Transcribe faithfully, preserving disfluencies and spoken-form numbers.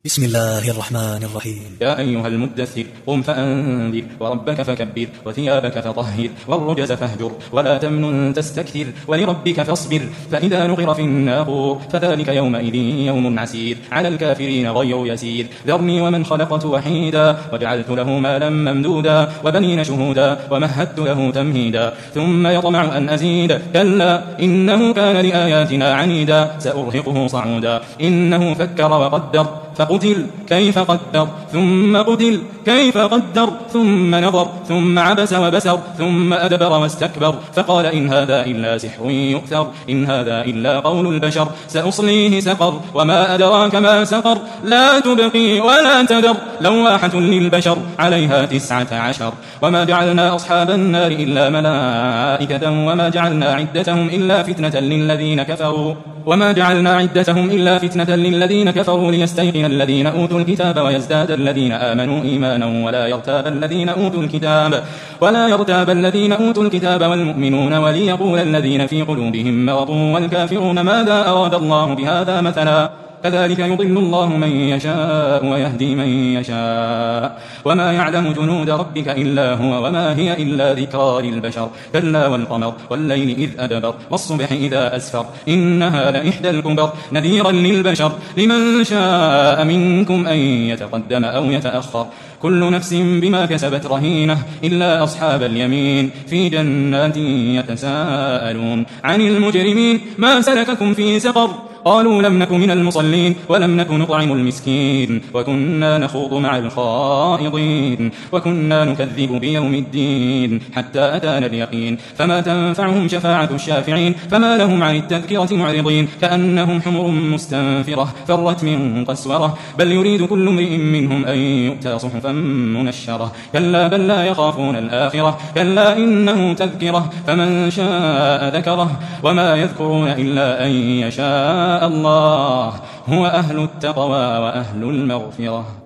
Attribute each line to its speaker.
Speaker 1: بسم الله الرحمن الرحيم.
Speaker 2: يا أيها المدثر قم فأنذر وربك فكبر وثيابك فطهر والرجز فاهجر ولا تمنن تستكثر ولربك فاصبر فإذا نقر في الناقور فذلك يومئذ يوم عسير على الكافرين غير يسير ذرني ومن خلقت وحيدا وجعلت له مالا ممدودا وبنين شهودا ومهدت له تمهيدا ثم يطمع أن أزيد كلا إنه كان لآياتنا عنيدا سأرهقه صعودا إنه فكر وقدر فقتل كيف قدر ثم قتل كيف قدر ثم نظر ثم عبس وبسر ثم أدبر واستكبر فقال إن هذا إلا سحر يؤثر إن هذا إلا قول البشر سأصليه سقر وما أدراك ما سقر لا تبقي ولا تذر لواحة للبشر عليها تسعة عشر وما جعلنا أصحاب النار إلا ملائكة وما جعلنا عدتهم إلا فتنة للذين كفروا وما جعلنا عدتهم إلا فتنة للذين كفروا ليستيقن الذين أوتوا الكتاب ويزداد الذين آمنوا إيمانا ولا يرتاب الذين أوتوا الكتاب ولا يرتاب الذين أوتوا الكتاب والمؤمنون وليقول الذين في قلوبهم مرض والكافرون ماذا أراد الله بهذا مثلا كذلك يضل الله من يشاء ويهدي من يشاء وما يعلم جنود ربك إلا هو وما هي إلا ذكرى للبشر كلا والقمر والليل إذ أدبر والصبح إذا أسفر إنها لإحدى الكبر نذيرا للبشر لمن شاء منكم أن يتقدم أو يتأخر كل نفس بما كسبت رهينة إلا أصحاب اليمين في جنات يتساءلون عن المجرمين ما سلككم في سقر قالوا لم نك من المصلين ولم نك نطعم المسكين وكنا نخوض مع الخائضين وكنا نكذب بيوم الدين حتى أتانا اليقين فما تنفعهم شفاعة الشافعين فما لهم عن التذكرة معرضين كأنهم حمر مستنفرة فرت من قسورة بل يريد كل امرئ منهم أن يؤتى صحفا منشرة كلا بل لا يخافون الآخرة كلا إنه تذكرة فمن شاء ذكره وما يذكرون إلا أن يشاء الله هو أهل التقوى وأهل المغفرة.